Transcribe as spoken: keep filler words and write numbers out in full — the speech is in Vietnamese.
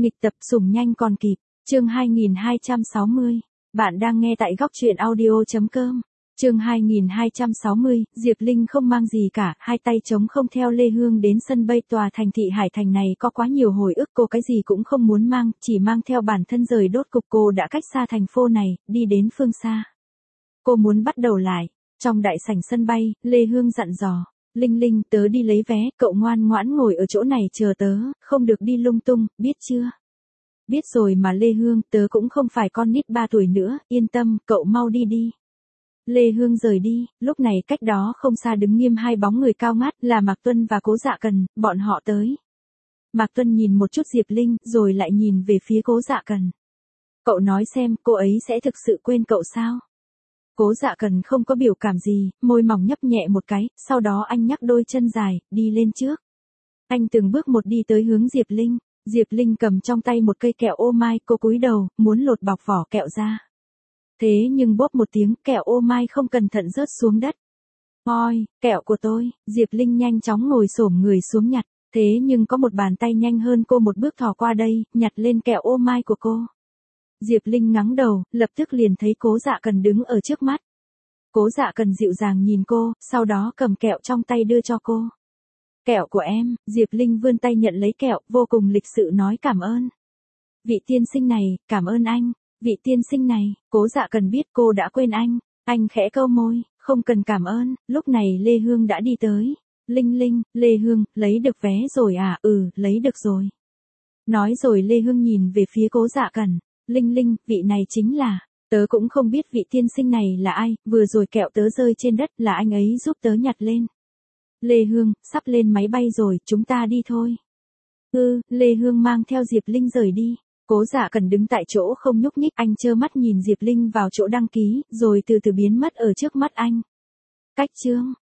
Nghịch tập sủng nhanh còn kịp, chương hai nghìn hai trăm sáu mươi. Bạn đang nghe tại góc truyện audio.com. Chương hai nghìn hai trăm sáu mươi, Diệp Linh không mang gì cả, hai tay trống không theo Lê Hương đến sân bay tòa thành thị Hải Thành này có quá nhiều hồi ức, cô cái gì cũng không muốn mang, chỉ mang theo bản thân rời đốt cục. Cô đã cách xa thành phố này, đi đến phương xa. Cô muốn bắt đầu lại. Trong đại sảnh sân bay, Lê Hương dặn dò, Linh Linh, tớ đi lấy vé, cậu ngoan ngoãn ngồi ở chỗ này chờ tớ, không được đi lung tung, biết chưa? Biết rồi mà Lê Hương, tớ cũng không phải con nít ba tuổi nữa, yên tâm, cậu mau đi đi. Lê Hương rời đi, lúc này cách đó không xa đứng nghiêm hai bóng người cao ngát là Mạc Tuân và Cố Dạ Cần, bọn họ tới. Mạc Tuân nhìn một chút Diệp Linh, rồi lại nhìn về phía Cố Dạ Cần. Cậu nói xem, cô ấy sẽ thực sự quên cậu sao? Cố Dạ Cần không có biểu cảm gì, môi mỏng nhấp nhẹ một cái, sau đó anh nhắc đôi chân dài, đi lên trước. Anh từng bước một đi tới hướng Diệp Linh. Diệp Linh cầm trong tay một cây kẹo ô mai, cô cúi đầu, muốn lột bọc vỏ kẹo ra. Thế nhưng bốp một tiếng, kẹo ô mai không cẩn thận rớt xuống đất. Ôi, kẹo của tôi, Diệp Linh nhanh chóng ngồi xổm người xuống nhặt, thế nhưng có một bàn tay nhanh hơn cô một bước thò qua đây, nhặt lên kẹo ô mai của cô. Diệp Linh ngẩng đầu, lập tức liền thấy Cố Dạ Cần đứng ở trước mắt. Cố Dạ Cần dịu dàng nhìn cô, sau đó cầm kẹo trong tay đưa cho cô. Kẹo của em, Diệp Linh vươn tay nhận lấy kẹo, vô cùng lịch sự nói cảm ơn. Vị tiên sinh này, cảm ơn anh. Vị tiên sinh này, Cố Dạ Cần biết cô đã quên anh. Anh khẽ cau môi, không cần cảm ơn. Lúc này Lê Hương đã đi tới. Linh Linh, Lê Hương, lấy được vé rồi à? Ừ, lấy được rồi. Nói rồi Lê Hương nhìn về phía Cố Dạ Cần. Linh Linh, vị này chính là, tớ cũng không biết vị tiên sinh này là ai, vừa rồi kẹo tớ rơi trên đất là anh ấy giúp tớ nhặt lên. Lê Hương, sắp lên máy bay rồi, chúng ta đi thôi. Ừ, Lê Hương mang theo Diệp Linh rời đi. Cố Dạ Cần đứng tại chỗ không nhúc nhích, anh trơ mắt nhìn Diệp Linh vào chỗ đăng ký, rồi từ từ biến mất ở trước mắt anh. Cách chương,